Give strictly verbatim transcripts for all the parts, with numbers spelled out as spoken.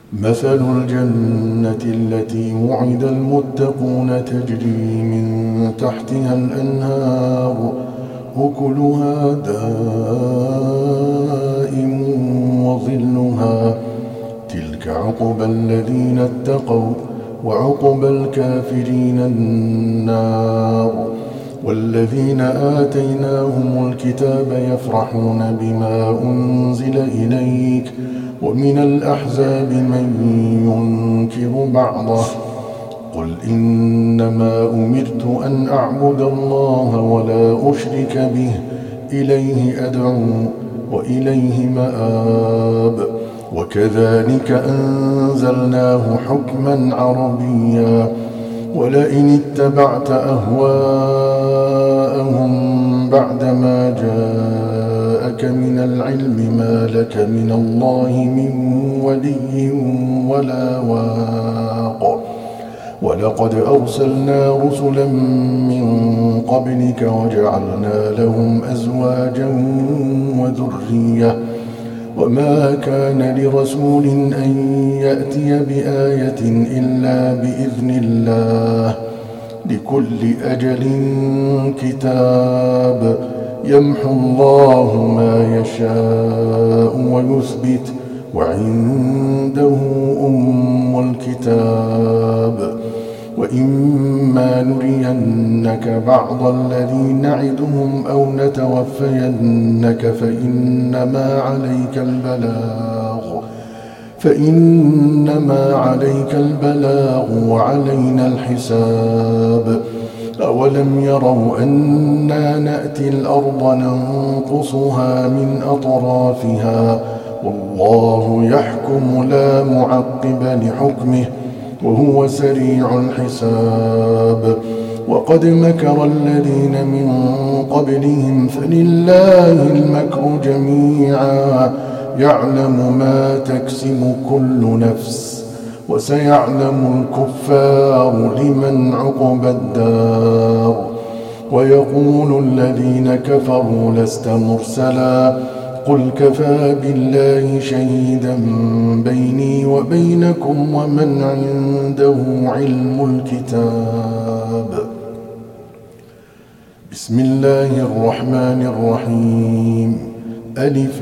مثل الجنة التي وعد المتقون تجري من تحتها الأنهار أكلها دائم وظلها تلك عقبى الذين اتقوا وعقبى الكافرين النار. والذين آتيناهم الكتاب يفرحون بما أنزل إليك ومن الأحزاب من ينكر بعضه قل إنما أمرت أن أعبد الله ولا أشرك به إليه أدعو وإليه مآب. وكذلك أنزلناه حكما عربيا ولئن اتبعت أهواءهم بعدما جاءك من العلم ما لك من الله من ولي ولا واق. ولقد أرسلنا رسلا من قبلك وجعلنا لهم أزواجا وذرية وما كان لرسول أن يأتي بآية إلا بإذن الله لكل أجل كتاب يمحو الله ما يشاء ويثبت وعنده أم الكتاب. وإما نرينك بعض الذي نعدهم أو نتوفينك فإنما عليك البلاغ فإنما عليك البلاغ وعلينا الحساب. أولم يروا أنا نأتي الأرض ننقصها من أطرافها والله يحكم لا معقب لحكمه وهو سريع الحساب. وقد مكر الذين من قبلهم فلله المكر جميعا يعلم ما تكسب كل نفس وسيعلم الكفار لمن عقبى الدار. ويقول الذين كفروا لست مرسلا قل كفى بالله شهيدا بيني وبينكم ومن عنده علم الكتاب. بسم الله الرحمن الرحيم ألف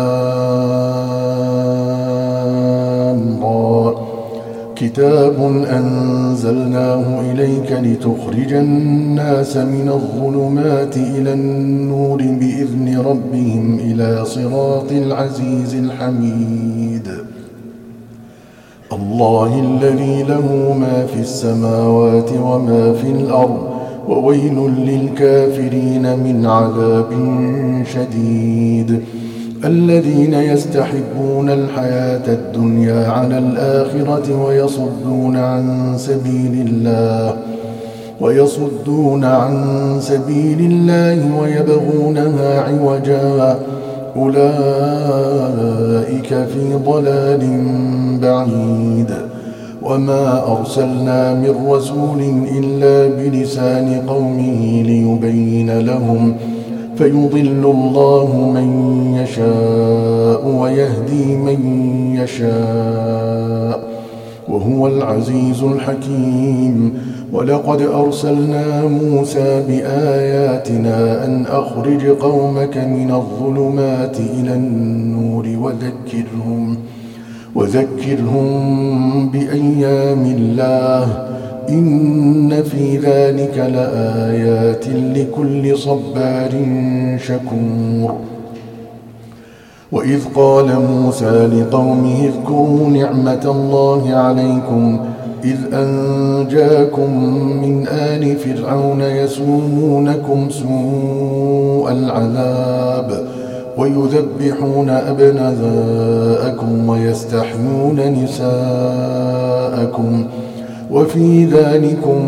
لام را كتاب أنزلناه إليك لتخرج الناس من الظلمات إلى النور بإذن ربهم إلى صراط العزيز الحميد. الله الذي له ما في السماوات وما في الأرض وويل للكافرين من عذاب شديد. الذين يستحبون الحياة الدنيا على الآخرة ويصدون عن سبيل الله ويصدون عن سبيل الله ويبغونها عوجا أولئك في ضلال بعيد. وما أرسلنا من رسول إلا بلسان قومه ليبين لهم فيضل الله من يشاء ويهدي من يشاء وهو العزيز الحكيم. ولقد أرسلنا موسى بآياتنا أن أخرج قومك من الظلمات إلى النور وذكرهم وذكرهم بأيام الله إن في ذلك لآيات لكل صبار شكور. وإذ قال موسى لقومه اذكروا نعمة الله عليكم إذ أنجاكم من آل فرعون يسومونكم سوء العذاب ويذبحون أبناءكم ويستحيون نساءكم وفي ذلكم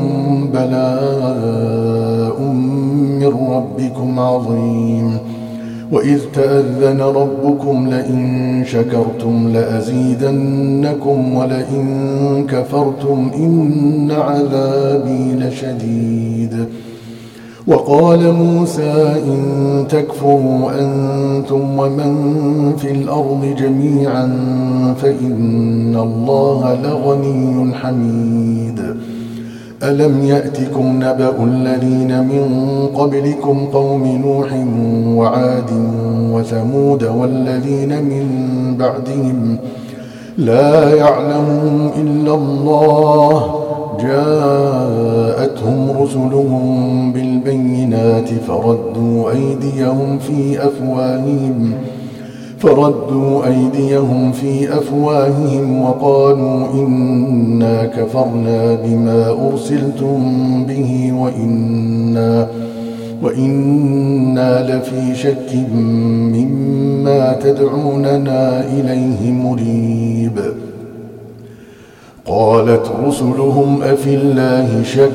بلاء من ربكم عظيم. وإذ تأذن ربكم لئن شكرتم لأزيدنكم ولئن كفرتم إن عذابي لشديد. وقال موسى إن تكفروا أنتم ومن في الأرض جميعا فإن الله لغني حميد. ألم يأتكم نبأ الذين من قبلكم قوم نوح وعاد وثمود والذين من بعدهم لا يعلمهم إلا الله جاءتهم رسلهم بالبينات فردوا أيديهم في أفواههم فردوا أيديهم في أفواههم وقالوا إنا كفرنا بما أرسلتم به وإنا, وإنا لفي شك مما تدعوننا إليه مريب. قالت رسلهم أفي الله شك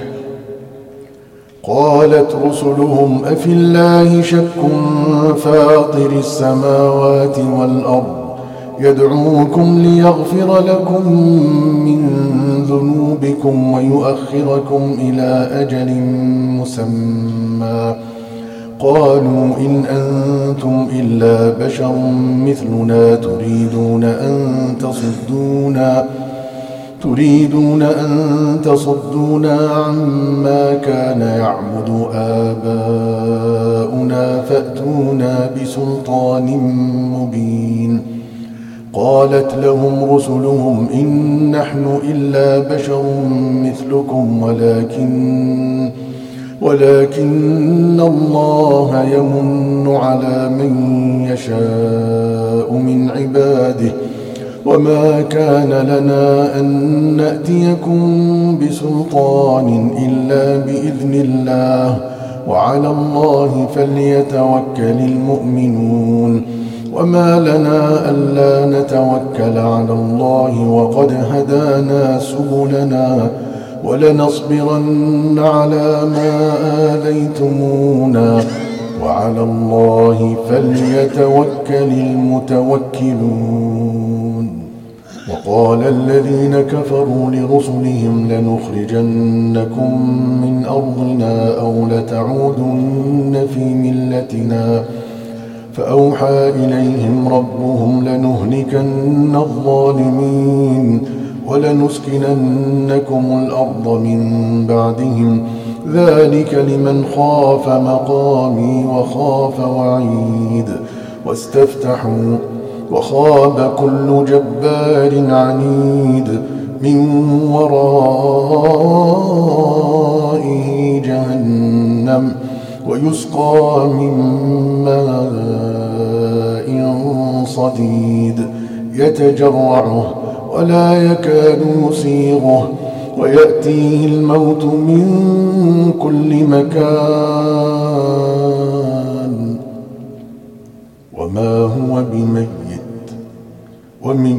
قالت رسلهم أفي الله شك فاطر السماوات والأرض يدعوكم ليغفر لكم من ذنوبكم ويؤخركم إلى أجل مسمى قالوا إن أنتم إلا بشر مثلنا تريدون أن تصدونا تريدون أن تصدونا عما كان يعبد آباؤنا فأتونا بسلطان مبين. قالت لهم رسلهم إن نحن إلا بشر مثلكم ولكن ولكن الله يمن على من يشاء من عباده وما كان لنا أن نأتيكم بسلطان إلا بإذن الله وعلى الله فليتوكل المؤمنون. وما لنا ألا نتوكل على الله وقد هدانا سبلنا ولنصبرن على ما آذيتمونا وعلى الله فليتوكل المتوكلون. وقال الذين كفروا لرسلهم لنخرجنكم من أرضنا أو لتعودن في ملتنا فأوحى إليهم ربهم لنهلكن الظالمين ولنسكننكم الأرض من بعدهم ذلك لمن خاف مقامي وخاف وعيد. واستفتحوا وخاب كل جبار عنيد من ورائه جهنم ويسقى من ماء صديد يتجرعه ولا يكاد يسيغه ويأتيه الموت من كل مكان وما هو بميت ومن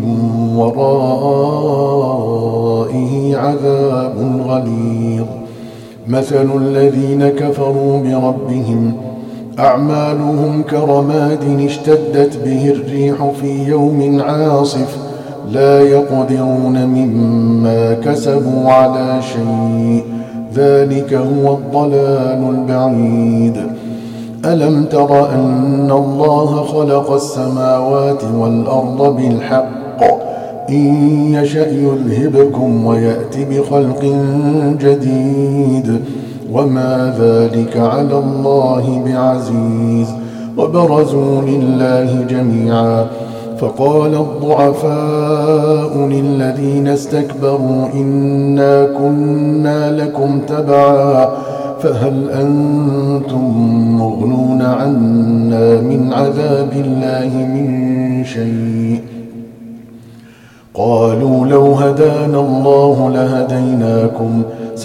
ورائه عذاب غليظ. مثل الذين كفروا بربهم أعمالهم كرماد اشتدت به الريح في يوم عاصف لا يقدرون مما كسبوا على شيء ذلك هو الضلال البعيد. ألم تر أن الله خلق السماوات والأرض بالحق إن يشأ يذهبكم ويأتي بخلق جديد وما ذلك على الله بعزيز. وبرزوا لله جميعا فقال الضعفاء للذين استكبروا إنا كنا لكم تبعا فهل أنتم مغنون عنا من عذاب الله من شيء. قالوا لو هدانا الله لهديناكم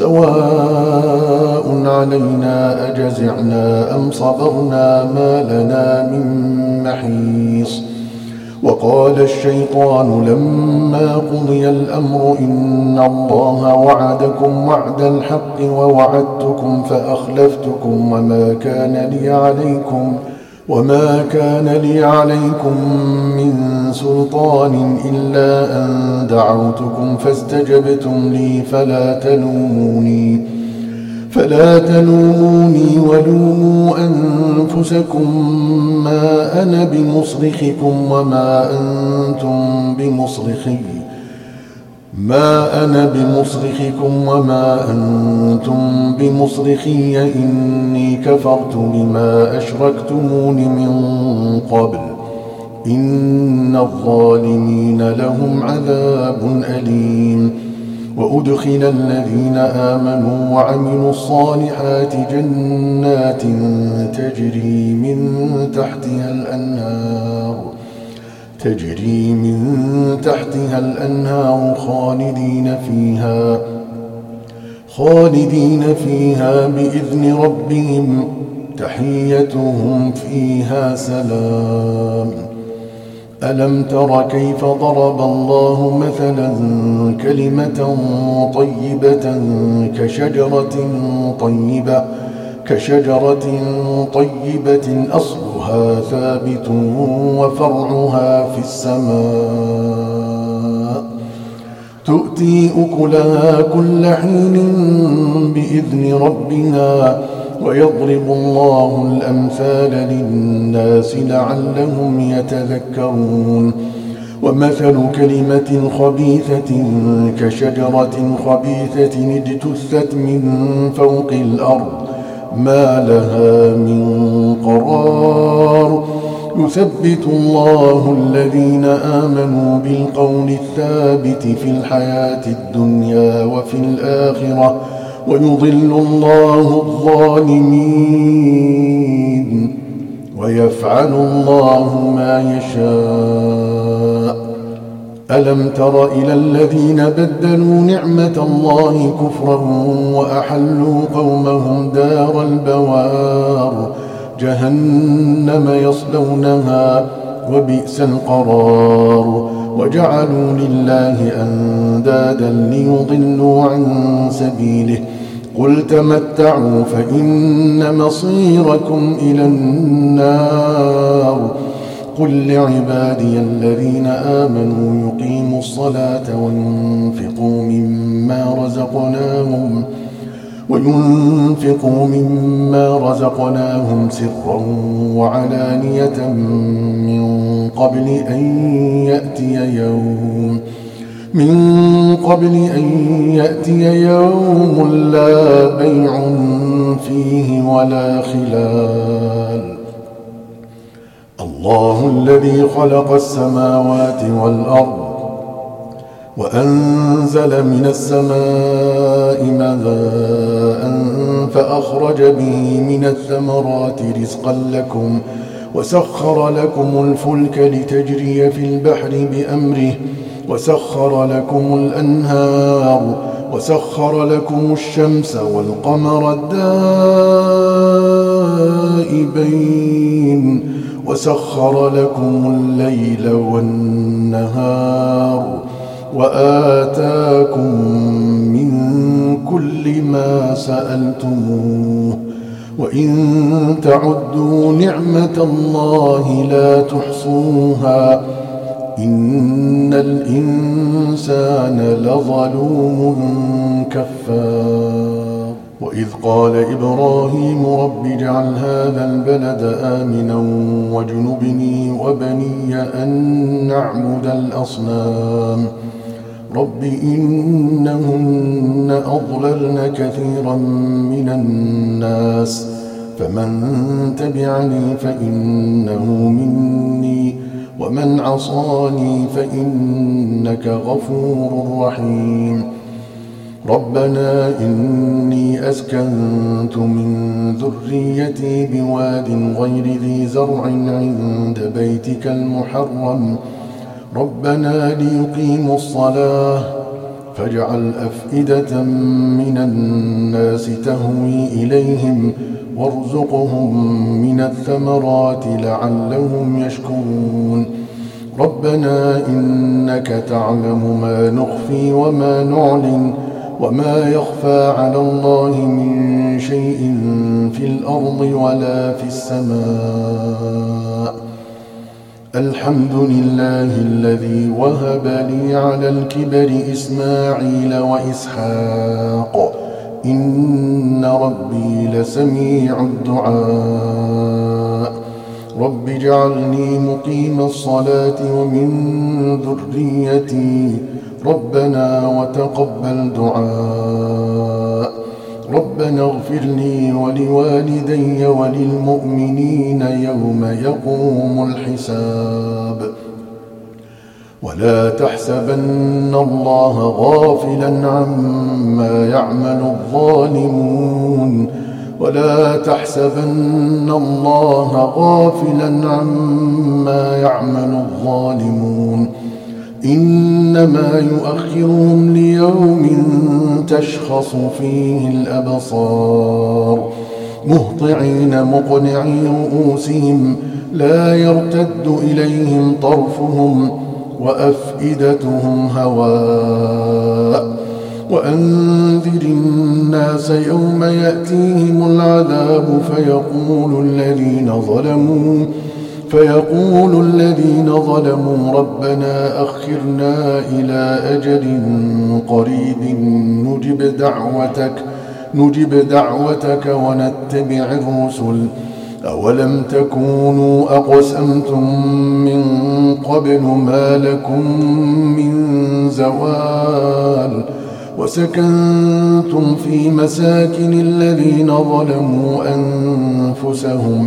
سواء علينا أجزعنا أم صبرنا ما لنا من محيص. وقال الشيطان لما قضي الأمر إن الله وعدكم وعد الحق ووعدتكم فأخلفتكم وما كان لي عليكم وما كان لي عليكم من سلطان إلا أن دعوتكم فاستجبتم لي فلا تلوموني فلا تلوموني ولوموا أنفسكم ما أنا بمصرخكم وما أنتم بمصرخي ما أنا بمصرخكم وما أنتم بمصرخي إني كفرت بما أشركتمون من قبل إن الظالمين لهم عذاب أليم. وأدخل الذين آمنوا وعملوا الصالحات جنات تجري من تحتها الأنهار تجري من تحتها الأنهار خالدين فيها خالدين فيها بإذن ربهم تحيتهم فيها سلام. ألم تر كيف ضرب الله مثلا كلمة طيبة كشجرة طيبة كشجرة طيبة أصلها ثابت وفرعها في السماء تؤتي أكلها كل حين بإذن ربها ويضرب الله الأمثال للناس لعلهم يتذكرون. ومثل كلمة خبيثة كشجرة خبيثة اجتثت من فوق الأرض ما لها من قرار يثبت الله الذين آمنوا بالقول الثابت في الحياة الدنيا وفي الآخرة ويضل الله الظالمين ويفعل الله ما يشاء. ألم تر إلى الذين بدلوا نعمة الله كفرا وأحلوا قومهم دار البوار جهنم يصلونها وبئس القرار وجعلوا لله أندادا ليضلوا عن سبيله قل تمتعوا فإن مصيركم إلى النار قل لعبادي الذين آمنوا يقيموا الصلاة وينفقوا مما رزقناهم وينفقوا مما رزقناهم سرا وعلانية من قبل أن يأتي يوم من قبل أن يأتي يوم لا بيع فيه ولا خلال. الله الذي خلق السماوات والأرض وأنزل من السماء ماء فأخرج به من الثمرات رزقا لكم وسخر لكم الفلك لتجري في البحر بأمره وسخر لكم الأنهار وسخر لكم الشمس والقمر دائبين وسخر لكم الليل والنهار وآتاكم من كل ما سألتموه وإن تعدوا نعمة الله لا تحصوها إن الإنسان لظلوم كفار. وإذ قال إبراهيم رب اجعل هذا البلد آمنا واجنبني وبني أن نعبد الأصنام رب إنهن أضللن كثيرا من الناس فمن تبعني فإنه مني ومن عصاني فإنك غفور رحيم. ربنا إني أسكنت من ذريتي بواد غير ذي زرع عند بيتك المحرم ربنا ليقيموا الصلاة فاجعل أفئدة من الناس تهوي إليهم وارزقهم من الثمرات لعلهم يشكرون. ربنا إنك تعلم ما نخفي وما نعلن وما يخفى على الله من شيء في الأرض ولا في السماء. الحمد لله الذي وهب لي على الكبر إسماعيل وإسحاق إن ربي لسميع الدعاء رب اجعلني مقيم الصلاة ومن ذريتي ربنا وتقبل دعاء ربنا اغفر لي ولوالدي وللمؤمنين يوم يقوم الحساب ولا تحسبن الله غافلا عما يعمل الظالمون ولا تحسبن الله غافلا عما يعمل الظالمون إنما يؤخرهم ليوم تشخص فيه الأبصار مهطعين مقنعي رؤوسهم لا يرتد إليهم طرفهم وأفئدتهم هواء وأنذر الناس يوم يأتيهم العذاب فيقول الذين ظلموا فيقول الذين ظلموا ربنا أخرنا إلى أجل قريب نجب دعوتك نجب دعوتك ونتبع الرسل أولم تكونوا أقسمتم من قبل ما لكم من زوال وسكنتم في مساكن الذين ظلموا أنفسهم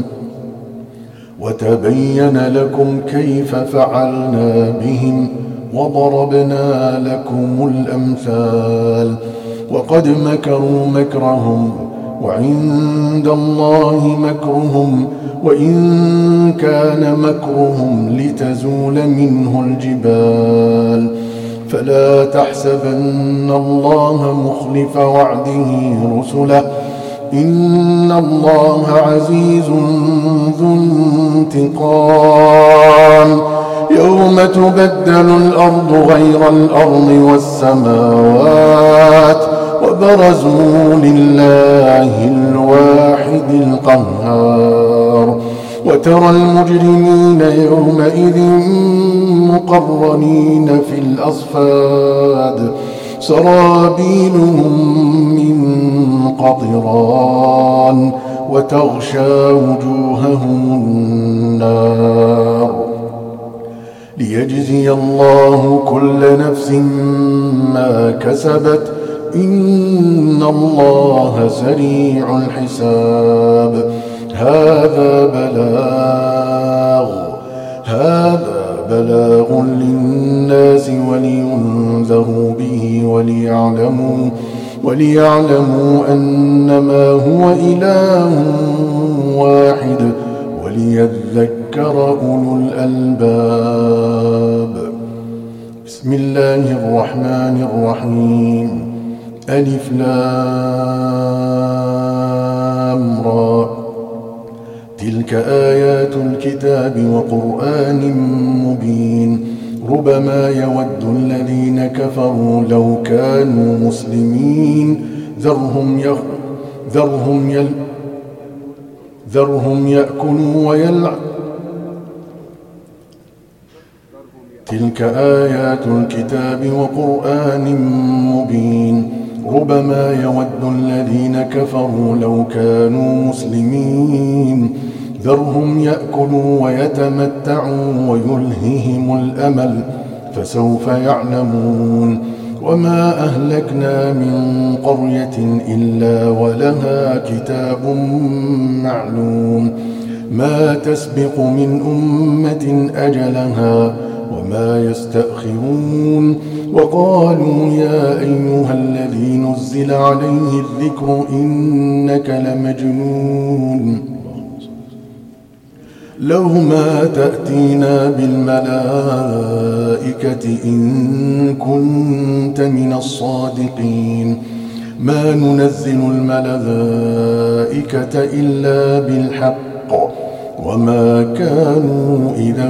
وتبين لكم كيف فعلنا بهم وضربنا لكم الأمثال وقد مكروا مكرهم وعند الله مكرهم وإن كان مكرهم لتزول منه الجبال فلا تحسبن الله مخلف وعده رسله إن الله عزيز ذو انتقام يوم تبدل الأرض غير الأرض والسماوات وبرزوا لله الواحد القهار وترى المجرمين يومئذ مقرنين في الأصفاد سرابيلهم من قطران وتغشى وجوههم النار ليجزي الله كل نفس ما كسبت إن الله سريع الحساب هذا بلاغ هذا بلاغ للناس ولينذروا به وليعلموا وليعلموا أنما هو إله واحد وليذكر أولو الألباب بسم الله الرحمن الرحيم ألف لام را تلك آيات الكتاب وقرآن مبين ربما يود الذين كفروا لو كانوا مسلمين ذرهم يخ ذرهم يل ذرهم يأكلوا ويلعبوا تلك آيات الكتاب وقرآن مبين ربما يود الذين كفروا لو كانوا مسلمين ذرهم يأكلوا ويتمتعوا ويلههم الأمل فسوف يعلمون وما أهلكنا من قرية إلا ولها كتاب معلوم ما تسبق من أمة أجلها وما يستأخرون وقالوا يا أيها الذي نزل عليه الذكر إنك لمجنون لو ما تأتينا بالملائكة إن كنت من الصادقين ما ننزل الملائكة إلا بالحق وما كانوا إذا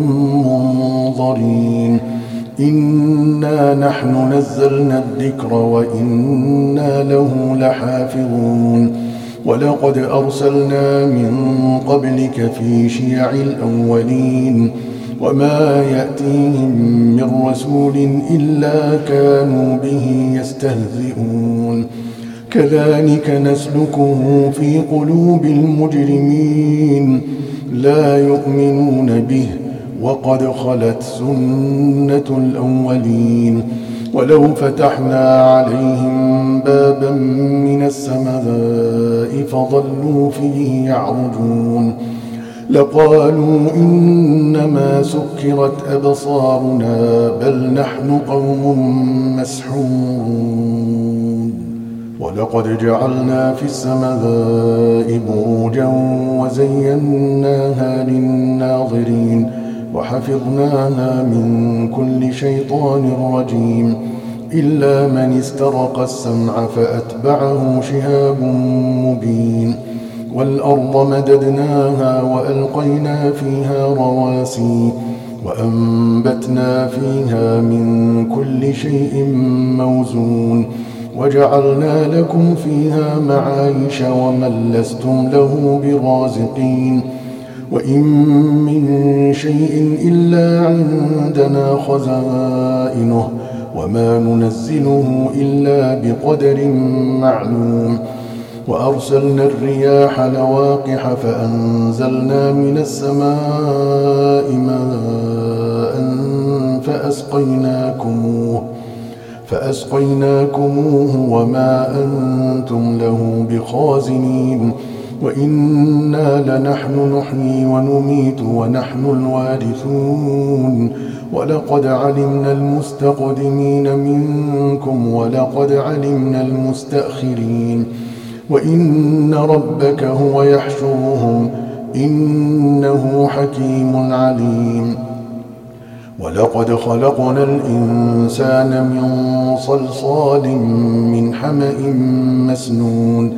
منظرين إنا نحن نزلنا الذكر وإنا له لحافظون ولقد أرسلنا من قبلك في شيع الأولين وما يأتيهم من رسول إلا كانوا به يستهزئون كذلك نسلكه في قلوب المجرمين لا يؤمنون به وقد خلت سنة الأولين ولو فتحنا عليهم بابا من السماء فظلوا فيه يعرجون لقالوا إنما سكرت أبصارنا بل نحن قوم مسحورون ولقد جعلنا في السماء بروجا وزيناها للناظرين وحفظناها من كل شيطان رجيم إلا من استرق السمع فأتبعه شهاب مبين والأرض مددناها وألقينا فيها رواسي وأنبتنا فيها من كل شيء موزون وجعلنا لكم فيها معايش ومن لستم له برازقين وإن من شيء إلا عندنا خزائنه وما ننزله إلا بقدر معلوم وأرسلنا الرياح لواقح فأنزلنا من السماء ماء فأسقيناكموه فأسقيناكموه وما أنتم له بخازنين وإنا لنحن نحيي ونميت ونحن الوارثون ولقد علمنا المستقدمين منكم ولقد علمنا المستأخرين وإن ربك هو يحشرهم إنه حكيم عليم ولقد خلقنا الإنسان من صلصال من حمأ مسنون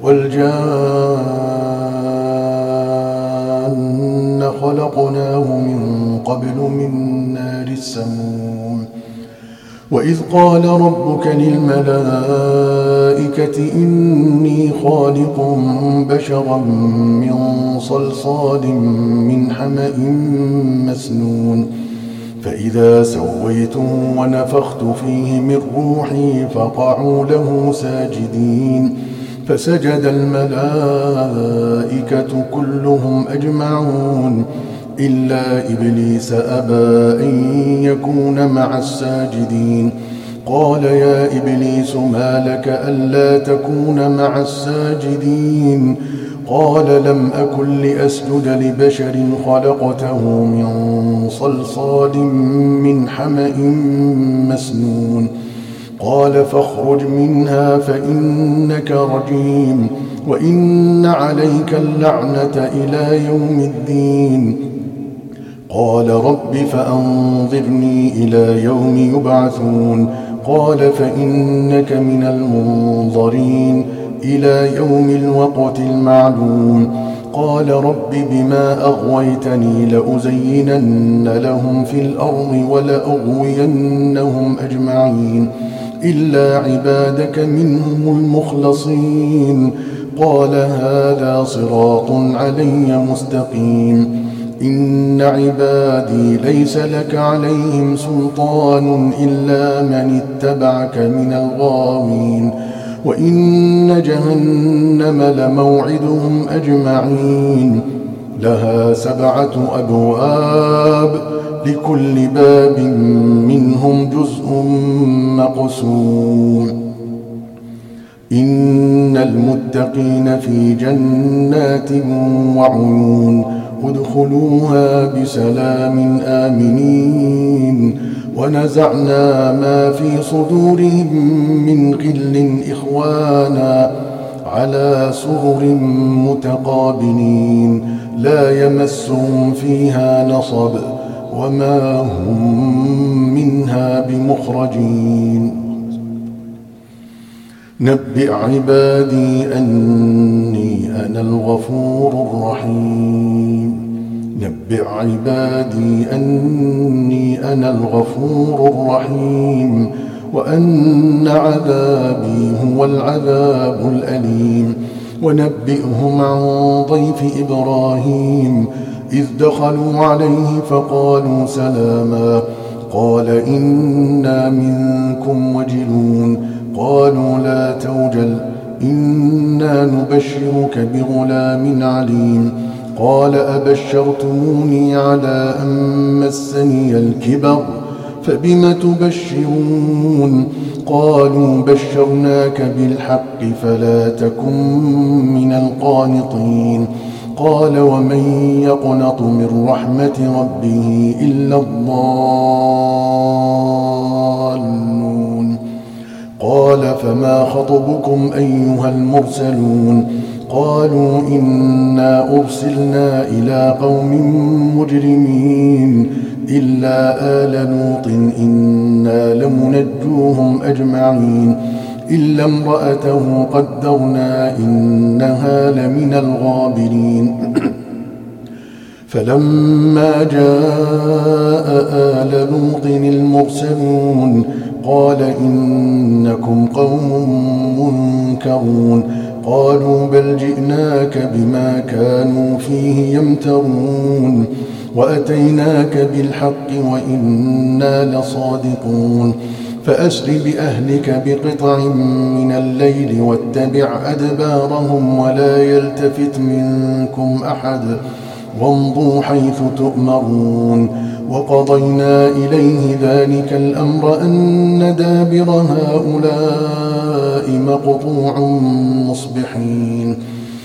والجان خلقناه من قبل من نار السموم وإذ قال ربك للملائكة إني خالق بشرا من صلصال من حمأ مسنون فإذا سويته ونفخت فيه من روحي فقعوا له ساجدين فسجد الملائكة كلهم أجمعون إلا إبليس أبى أن يكون مع الساجدين قال يا إبليس ما لك ألا تكون مع الساجدين قال لم أكن لأسجد لبشر خلقته من صلصال من حمأ مسنون قال فاخرج منها فإنك رجيم وإن عليك اللعنة إلى يوم الدين قال رب فأنظرني إلى يوم يبعثون قال فإنك من المنظرين إلى يوم الوقت المعلوم قال رب بما أغويتني لأزينن لهم في الأرض ولأغوينهم أجمعين إلا عبادك منهم المخلصين قال هذا صراط علي مستقيم إن عبادي ليس لك عليهم سلطان إلا من اتبعك من الغاوين وإن جهنم لموعدهم أجمعين لها سبعة أبواب لكل باب منهم جزء مقسوم إن المتقين في جنات وعيون ادخلوها بسلام آمنين ونزعنا ما في صدورهم من غل إخوانا على سرر متقابلين لا يمسهم فيها نصب وما هم منها بمخرجين نبئ عبادي أني أنا الغفور الرحيم نبئ عبادي أني أنا الغفور الرحيم وأن عذابي هو العذاب الأليم ونبئهم عن ضيف إبراهيم إذ دخلوا عليه فقالوا سلاما قال إنا منكم وجلون قالوا لا توجل إنا نبشرك بغلام عليم قال أبشرتموني على أن مسني الكبر فبم تبشرون قالوا بشرناك بالحق فلا تكن من القانطين قال ومن يقنط من رحمة ربه إلا الضالون قال فما خطبكم أيها المرسلون قالوا إنا أرسلنا إلى قوم مجرمين إلا آل لوط إنا لمنجوهم أجمعين إلا امرأته قدرنا إنها لمن الغابرين فلما جاء آل لوط المرسلون قال إنكم قوم منكرون قالوا بل جئناك بما كانوا فيه يمترون وأتيناك بالحق وإنا لصادقون فأسر بأهلك بقطع من الليل واتبع أدبارهم ولا يلتفت منكم أحد وامضوا حيث تؤمرون وقضينا إليه ذلك الأمر أن دابر هؤلاء مقطوع مصبحين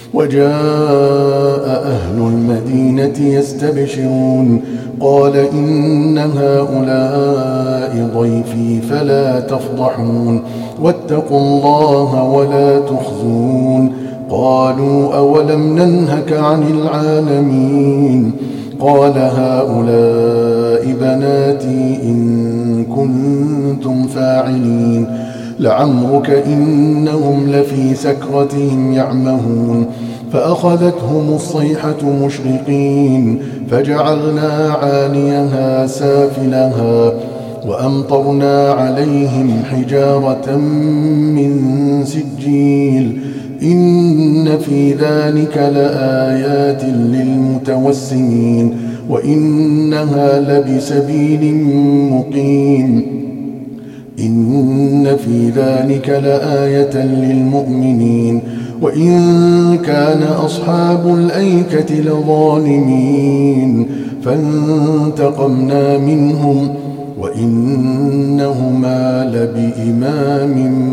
وجاء أهل المدينة يستبشرون قال إن هؤلاء ضيفي فلا تفضحون واتقوا الله ولا تخزون قالوا أولم ننهك عن العالمين قال هؤلاء بناتي إن كنتم فاعلين لعمرك إنهم لفي سكرتهم يعمهون فأخذتهم الصيحة مشرقين فجعلنا عاليها سافلها وأمطرنا عليهم حجارة من سجيل إن في ذلك لآيات للمتوسمين وإنها لبسبيل مقيم إن في ذلك لآية للمؤمنين وإن كان أصحاب الأيكة لظالمين فانتقمنا منهم وإنهما لبإمام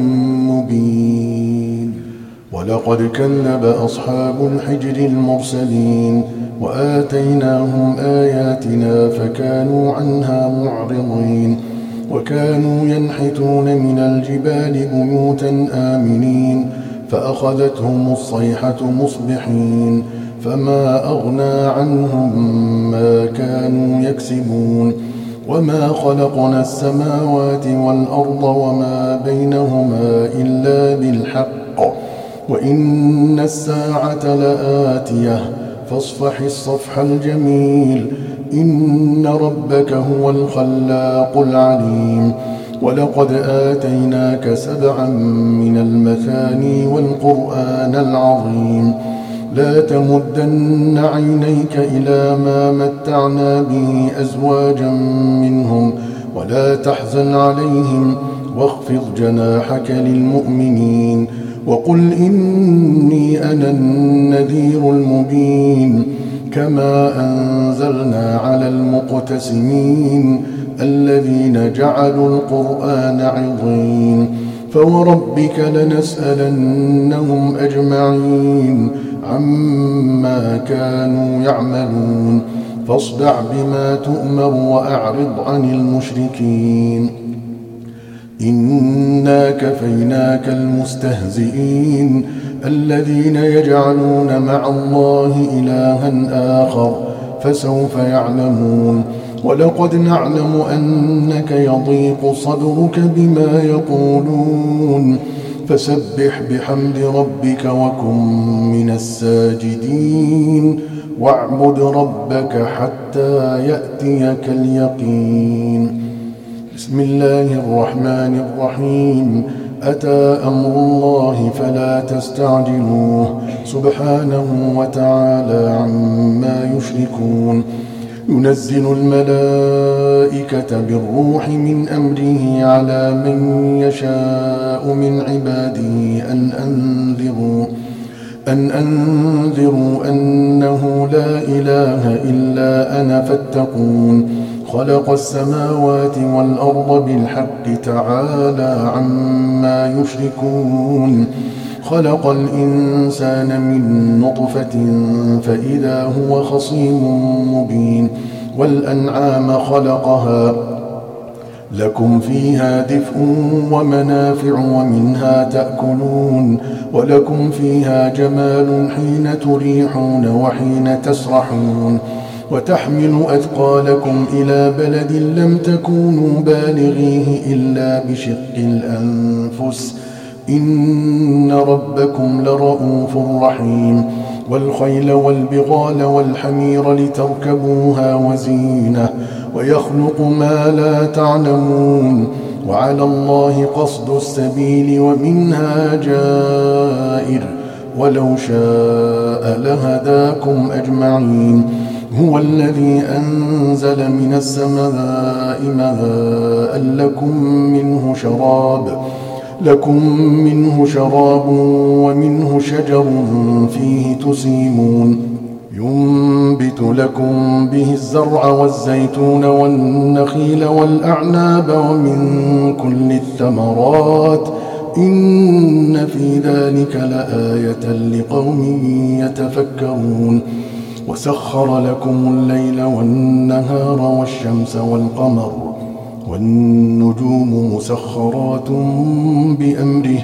مبين ولقد كذب أصحاب الحجر المرسلين وآتيناهم آياتنا فكانوا عنها معرضين وكانوا ينحتون من الجبال بيوتا آمنين فأخذتهم الصيحة مصبحين فما أغنى عنهم ما كانوا يكسبون وما خلقنا السماوات والأرض وما بينهما إلا بالحق وإن الساعة لآتية فاصفح الصفح الجميل إن ربك هو الخلاق العليم ولقد آتيناك سبعا من المثاني والقرآن العظيم لا تمدن عينيك إلى ما متعنا به أزواجا منهم ولا تحزن عليهم واخفض جناحك للمؤمنين وقل إني أنا النذير المبين كما أنزلنا على المقتسمين الذين جعلوا القرآن عضين فوربك لنسألنهم أجمعين عما كانوا يعملون فاصدع بما تؤمر وأعرض عن المشركين إنا كفيناك المستهزئين الذين يجعلون مع الله إلها آخر فسوف يعلمون ولقد نعلم أنك يضيق صدرك بما يقولون فسبح بحمد ربك وكن من الساجدين واعبد ربك حتى يأتيك اليقين بسم الله الرحمن الرحيم أتى أمر الله فلا تستعجلوه سبحانه وتعالى عما يشركون ينزل الملائكة بالروح من أمره على من يشاء من عباده أن أنذروا أن أنذروا أنه لا إله إلا أنا فاتقون. خلق السماوات والأرض بالحق تعالى عما يشركون. خلق الإنسان من نطفة فإذا هو خصيم مبين. والأنعام خلقها لكم فيها دفء ومنافع ومنها تأكلون ولكم فيها جمال حين تريحون وحين تسرحون وتحمل أثقالكم إلى بلد لم تكونوا بالغيه إلا بشق الأنفس إن ربكم لرؤوف رحيم. والخيل والبغال والحمير لتركبوها وزينة ويخلق ما لا تعلمون وعلى الله قصد السبيل ومنها جائر ولو شاء لهداكم أجمعين. هو الذي أنزل من السماء ماء لكم منه شراب لكم منه شراب ومنه شجر فيه تسيمون ينبت لكم به الزرع والزيتون والنخيل والأعناب ومن كل الثمرات إن في ذلك لآية لقوم يتفكرون. وسخر لكم الليل والنهار والشمس والقمر والنجوم مسخرات بأمره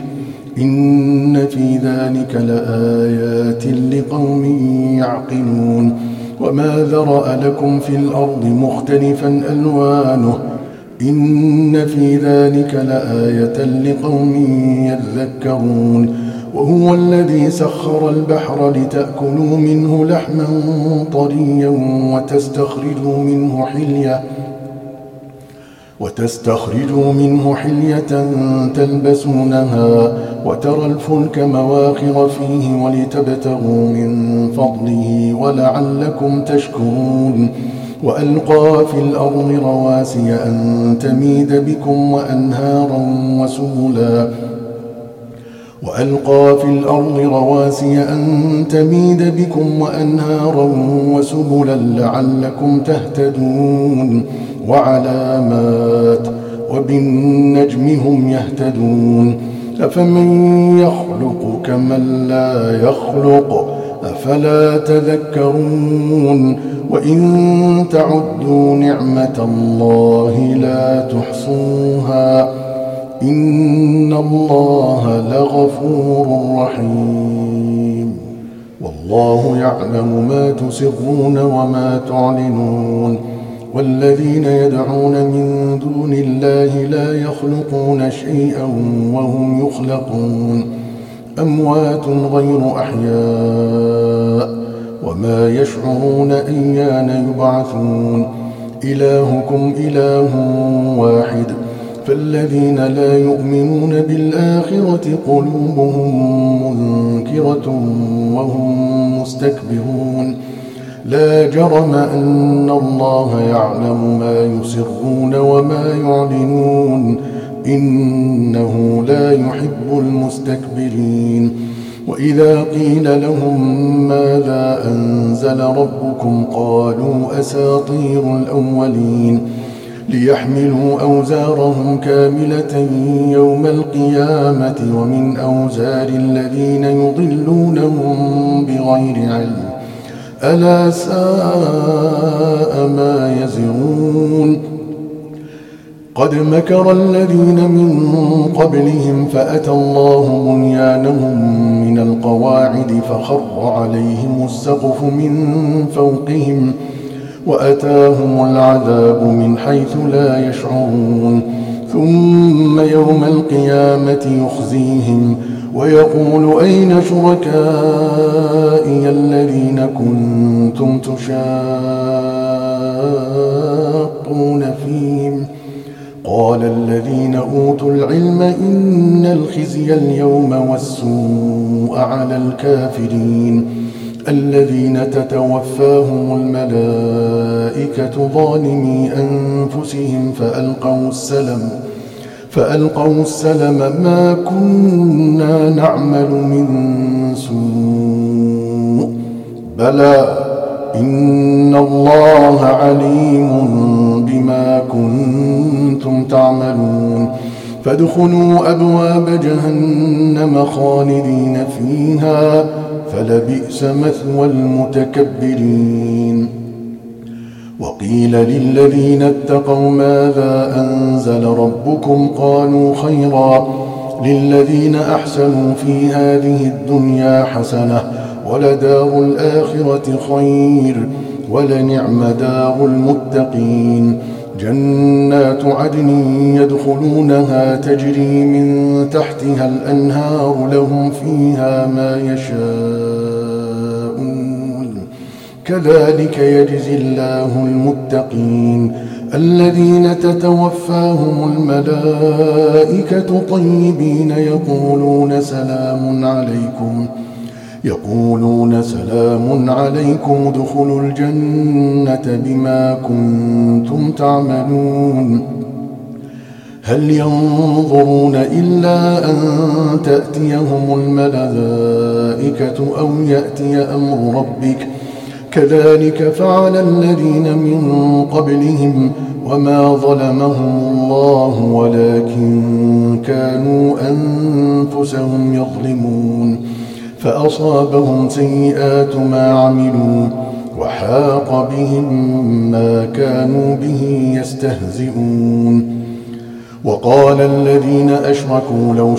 إن في ذلك لآيات لقوم يعقلون. وما ذرأ لكم في الأرض مختلفا ألوانه إن في ذلك لآية لقوم يذكرون. وهو الذي سخر البحر لتأكلوا منه لحما طريا وتستخرجوا منه حلية وتستخرجوا منه حلية تلبسونها وترى الفلك مواخر فيه ولتبتغوا من فضله ولعلكم تشكرون. وألقى في الأرض رواسي أن تميد بكم وأنهارا وسبلا وألقى في الأرض رواسي أن تميد بكم وأنهارا وسبلا لعلكم تهتدون. وعلامات وبالنجم هم يهتدون. أفمن يخلق كمن لا يخلق أفلا تذكرون. وإن تعدوا نعمة الله لا تحصوها إن الله لغفور رحيم. والله يعلم ما تسرون وما تعلنون. والذين يدعون من دون الله لا يخلقون شيئا وهم يخلقون أموات غير أحياء وما يشعرون أيان يبعثون. إلهكم إله واحد فالذين لا يؤمنون بالآخرة قلوبهم منكرة وهم مستكبرون. لا جرم أن الله يعلم ما يسرون وما يعلنون إنه لا يحب المستكبرين. وإذا قيل لهم ماذا أنزل ربكم قالوا أساطير الأولين ليحملوا أوزارهم كاملة يوم القيامة ومن أوزار الذين يضلونهم بغير علم ألا ساء ما يزرون. قد مكر الذين من قبلهم فأتى الله بنيانهم من القواعد فخر عليهم السقف من فوقهم وأتاهم العذاب من حيث لا يشعرون. ثم يوم القيامة يخزيهم ويقول أين شركائي الذين كنتم تشاقون فيهم قال الذين أوتوا العلم إن الخزي اليوم والسوء على الكافرين الذين تتوفاهم الملائكة ظالمي أنفسهم فألقوا السلم فألقوا السلم ما كنا نعمل من سوء بلى إن الله عليم بما كنتم تعملون فادخلوا أبواب جهنم خالدين فيها فلبئس مثوى المتكبرين وقيل للذين اتقوا ماذا أنزل ربكم قالوا خيرا للذين أحسنوا في هذه الدنيا حسنة ولدار الآخرة خير ولنعم دار المتقين جنات عدن يدخلونها تجري من تحتها الأنهار لهم فيها ما يشاءون كذلك يجزي الله المتقين الذين تتوفاهم الملائكة طيبين يقولون سلام عليكم يقولون سلام عليكم ادخلوا الجنة بما كنتم تعملون هل ينظرون إلا أن تأتيهم الملائكة أو يأتي أمر ربك كذلك فعل الذين من قبلهم وما ظلمهم الله ولكن كانوا أنفسهم يظلمون فأصابهم سيئات ما عملوا وحاق بهم ما كانوا به يستهزئون وقال الذين أشركوا لو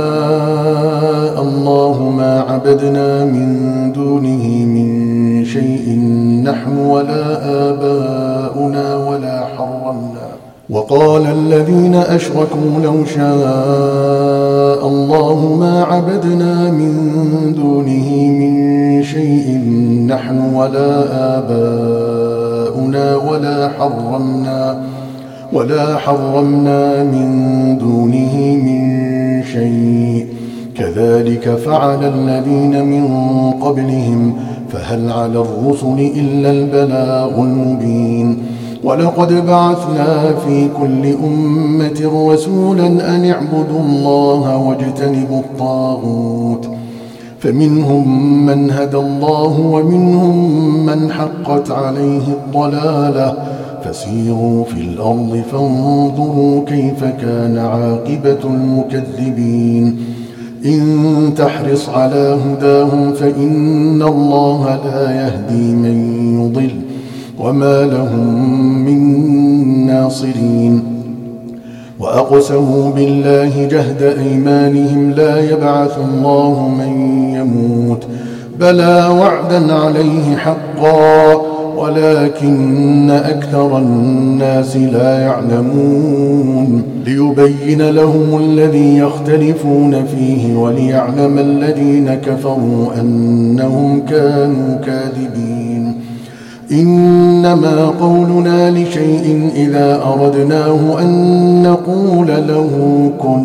شاء الله ما عبدنا من دونه من شيء نحن ولا آباؤنا ولا حرمنا وقال الذين أشركوا لو شاء الله ما عبدنا من دونه من شيء نحن ولا آباؤنا ولا حرمنا ولا حرمنا من دونه من شيء كذلك فعل الذين من قبلهم فهل على الرسل إلا البلاغ المبين ولقد بعثنا في كل أمة رسولا أن اعبدوا الله واجتنبوا الطاغوت فمنهم من هدى الله ومنهم من حقت عليه الضلالة فسيروا في الأرض فانظروا كيف كان عاقبة المكذبين إن تحرص على هداهم فإن الله لا يهدي من يضل وما لهم من ناصرين وأقسموا بالله جهد أيمانهم لا يبعث الله من يموت بلى وعدا عليه حقا ولكن أكثر الناس لا يعلمون ليبين لهم الذي يختلفون فيه وليعلم الذين كفروا أنهم كانوا كاذبين إنما قولنا لشيء إذا أردناه أن نقول له كن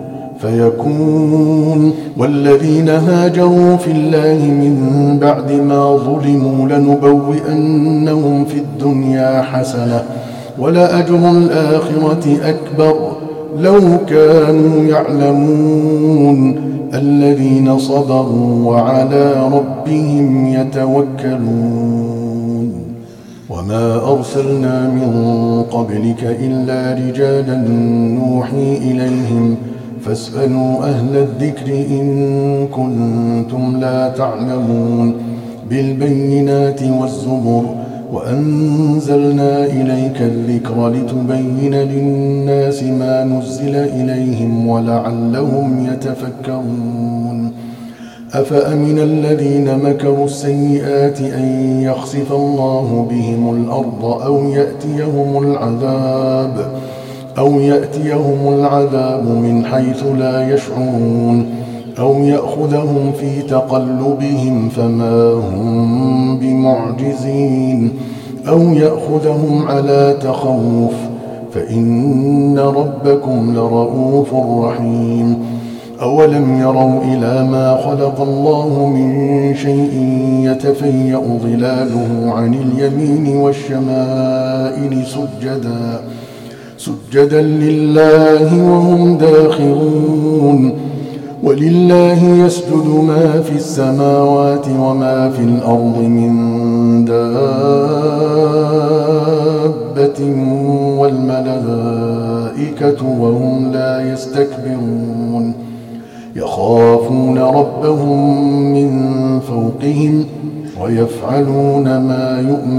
فيكون والذين هاجروا في الله من بعد ما ظلموا لنبوئنهم في الدنيا حسنة ولأجر الآخرة أكبر لو كانوا يعلمون الذين صبروا وعلى ربهم يتوكلون وما أرسلنا من قبلك إلا رجالا نوحي إليهم فاسألوا أهل الذكر إن كنتم لا تعلمون بالبينات والزبر وأنزلنا إليك الذكر لتبين للناس ما نزل إليهم ولعلهم يتفكرون أفأمن الذين مكروا السيئات أن يخسف الله بهم الأرض أو يأتيهم العذاب أو يأتيهم العذاب من حيث لا يشعرون أو يأخذهم في تقلبهم فما هم بمعجزين أو يأخذهم على تخوف فإن ربكم لرؤوف رحيم أولم يروا إلى ما خلق الله من شيء يتفيأ ظلاله عن اليمين والشمائل سجدا سجدا لله وهم داخرون ولله يسجد ما في السماوات وما في الأرض من دابة والملائكة وهم لا يستكبرون يخافون ربهم من فوقهم ويفعلون ما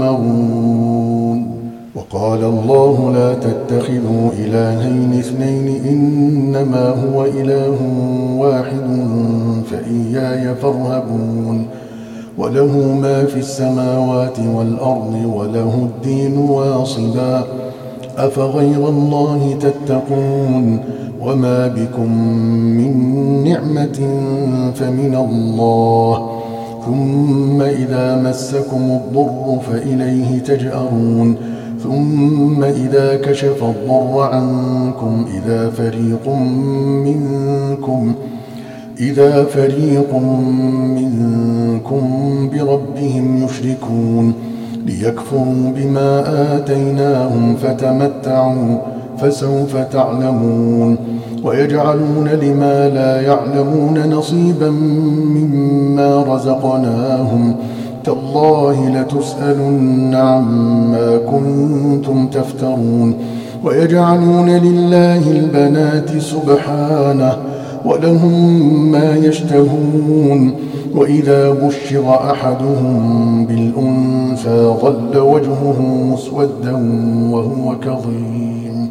يؤمرون. وقال الله لا تتخذوا إلهين اثنين إنما هو إله واحد فإياي فارهبون وله ما في السماوات والأرض وله الدين واصبا أفغير الله تتقون وما بكم من نعمة فمن الله ثم إذا مسكم الضر فإليه تجأرون ثم إذا كشف الضر عنكم إذا فريق منكم إذا فريق منكم بربهم يشركون ليكفروا بما آتيناهم فتمتعوا فسوف تعلمون ويجعلون لما لا يعلمون نصيبا مما رزقناهم تالله لتسألن عما كنتم تفترون ويجعلون لله البنات سبحانه ولهم ما يشتهون وإذا بشر أحدهم بالأنثى ظل وجهه مسودا وهو كظيم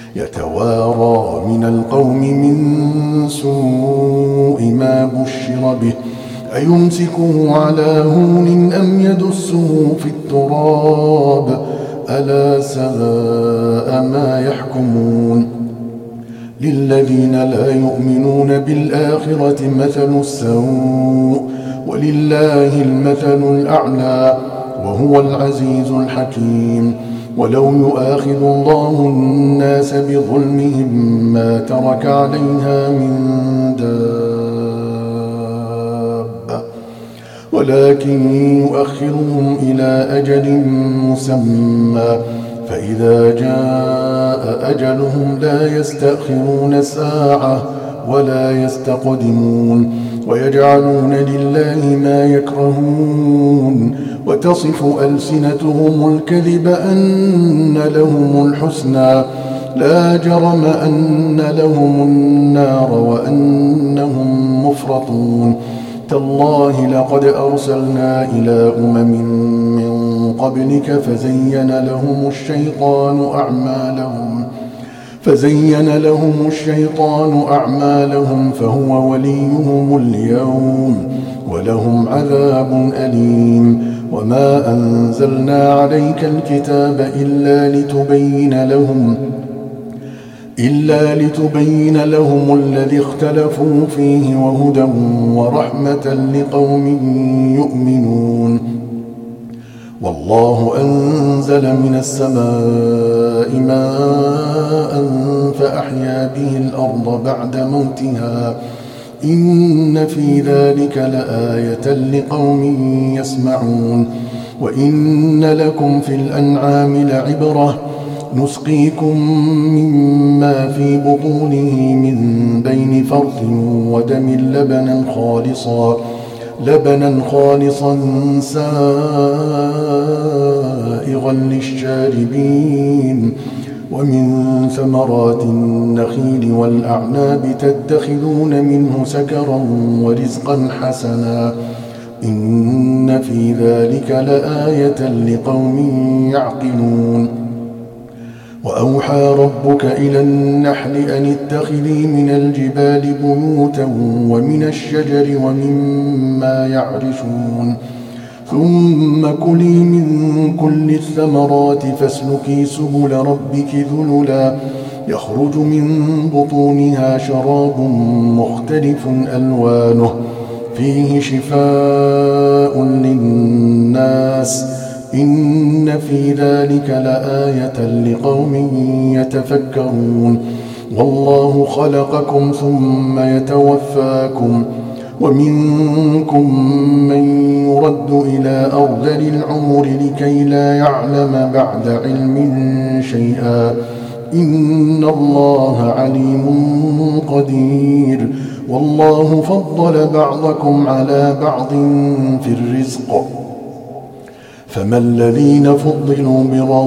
يتوارى من القوم من سوء ما بشر به أيمسكه على هون أم يدسه في التراب ألا ساء ما يحكمون للذين لا يؤمنون بالآخرة مثل السوء ولله المثل الأعلى وهو العزيز الحكيم ولو يؤاخذ الله الناس بظلمهم ما ترك عليها من دابة ولكن يؤخرهم إلى أجل مسمى فإذا جاء أجلهم لا يستأخرون ساعة ولا يستقدمون ويجعلون لله ما يكرهون وتصف ألسنتهم الكذب أن لهم الحسنى لا جرم أن لهم النار وأنهم مفرطون تالله لقد أرسلنا إلى أمم من قبلك فزين لهم الشيطان أعمالهم فزين لهم الشيطان أعمالهم فهو وليهم اليوم ولهم عذاب أليم وما أنزلنا عليك الكتاب إلا لتبين لهم إلا لتبين لهم الذي اختلفوا فيه وهدى ورحمة لقوم يؤمنون والله أنزل من السماء ماء فأحيا به الأرض بعد موتها إن في ذلك لآية لقوم يسمعون وإن لكم في الأنعام لعبرة نسقيكم مما في بطونه من بين فرث ودم لبنا خالصا لبنا خالصا سائغا للشاربين ومن ثمرات النخيل والأعناب تتخذون منه سكرا ورزقا حسنا إن في ذلك لآية لقوم يعقلون وأوحى ربك إلى النحل أن اتخذي من الجبال بيوتا ومن الشجر ومما يعرشون ثم كلي من كل الثمرات فاسلكي سبل ربك ذللا يخرج من بطونها شراب مختلف ألوانه فيه شفاء للناس إن في ذلك لآية لقوم يتفكرون والله خلقكم ثم يتوفاكم ومنكم من يرد إلى أرذل العمر لكي لا يعلم بعد علم شيئا إن الله عليم قدير والله فضل بعضكم على بعض في الرزق فما الذين فضلوا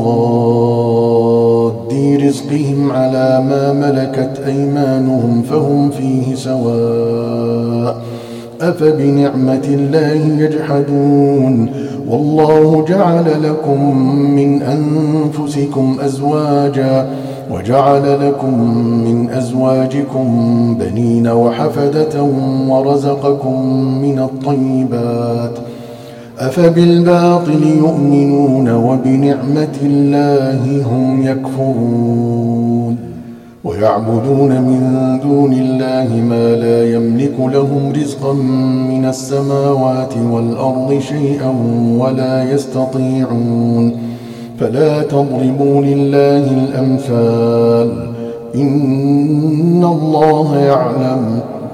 براد رزقهم على ما ملكت أيمانهم فهم فيه سواء أفبنعمة الله يجحدون والله جعل لكم من أنفسكم أزواجا وجعل لكم من أزواجكم بنين وحفدة ورزقكم من الطيبات أفبالباطل يؤمنون وبنعمة الله هم يكفرون ويعبدون من دون الله ما لا يملك لهم رزقا من السماوات والأرض شيئا ولا يستطيعون فلا تضربوا لله الأمثال إن الله يعلم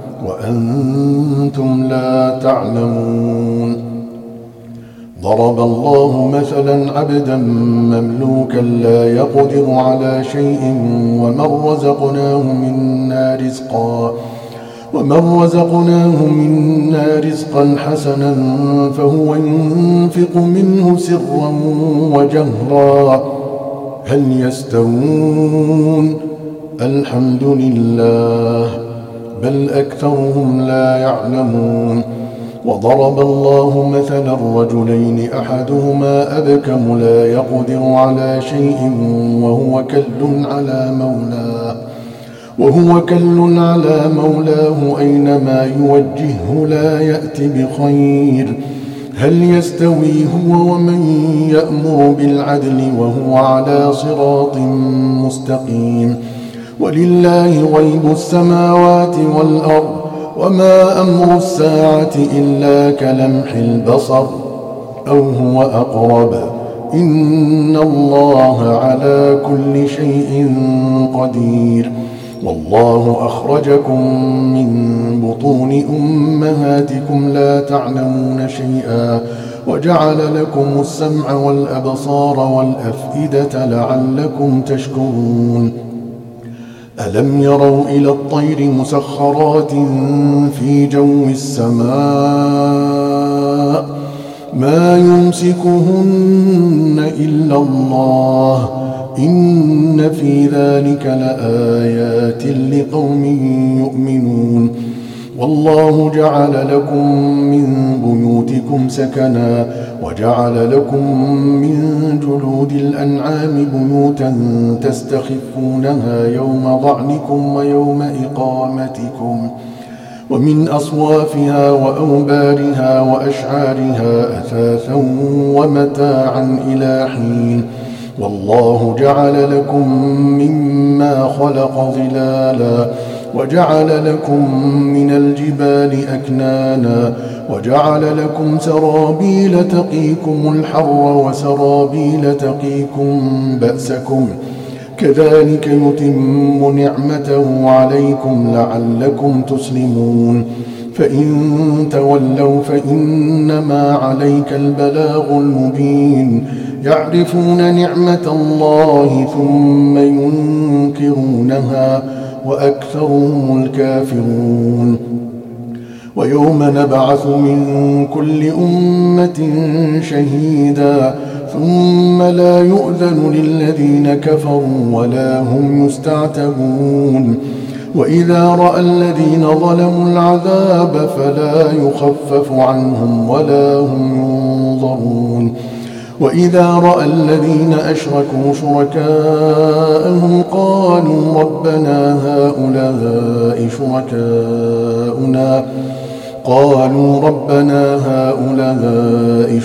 وأنتم لا تعلمون ضرب الله مثلا عبدا مملوكا لا يقدر على شيء ومن رزقناه منا رزقا ومن رزقناه منا رزقا حسنا فهو ينفق منه سرا وجهرا هل يستوون الحمد لله بل أكثرهم لا يعلمون وضرب الله مثلا رجلين أحدهما أبكم لا يقدر على شيء وهو كل على مولاه وهو كل على مولاه أينما يوجهه لا يأت بخير هل يستوي هو ومن يأمر بالعدل وهو على صراط مستقيم ولله غيب السماوات والأرض وما أمر الساعة إلا كلمح البصر أو هو أقرب إن الله على كل شيء قدير والله أخرجكم من بطون أمهاتكم لا تعلمون شيئا وجعل لكم السمع والأبصار والأفئدة لعلكم تشكرون ألم يروا إلى الطير مسخرات في جو السماء ما يمسكهن إلا الله إن في ذلك لآيات لقوم يؤمنون والله جعل لكم من بيوتكم سكنا وجعل لكم من جلود الأنعام بيوتا تستخفونها يوم ضعنكم ويوم إقامتكم ومن أصوافها وأوبارها وأشعارها أثاثا ومتاعا إلى حين والله جعل لكم مما خلق ظلالا وجعل لكم من الجبال أكنانا وجعل لكم سرابيل تقيكم الحر وسرابيل تقيكم بأسكم كذلك يتم نعمته عليكم لعلكم تسلمون فإن تولوا فإنما عليك البلاغ المبين يعرفون نعمة الله ثم ينكرونها وأكثرهم الكافرون ويوم نبعث من كل أمة شهيدا ثم لا يؤذن للذين كفروا ولا هم يستعتبون وإذا رأى الذين ظلموا العذاب فلا يخفف عنهم ولا هم ينظرون وإذا رأى الذين أشركوا شركاءهم قالوا ربنا هؤلاء شركاؤنا قالوا ربنا هؤلاء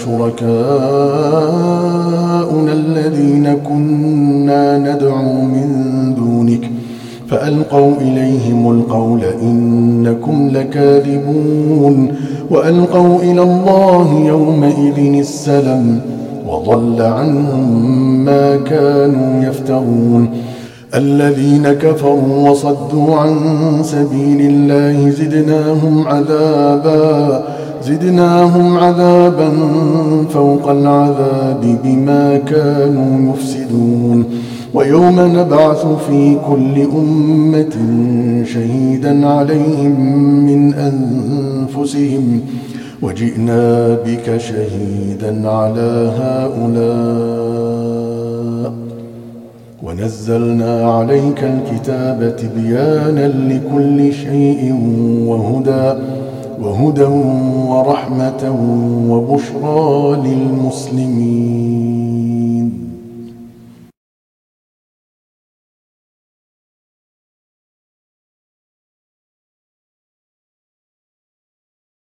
شركاؤنا الذين كنا ندعو من دونك فألقوا إليهم القول إنكم لكاذبون وألقوا إلى الله يومئذ السلم وضل عنهم ما كانوا يفترون الذين كفروا وصدوا عن سبيل الله زدناهم عذابا زدناهم عذابا فوق العذاب بما كانوا يفسدون ويوم نبعث في كل أمة شهيدا عليهم من أنفسهم وجئنا بك شهيدا على هؤلاء ونزلنا عليك الكتاب تبيانا لكل شيء وهدى وهدى ورحمة وبشرى للمسلمين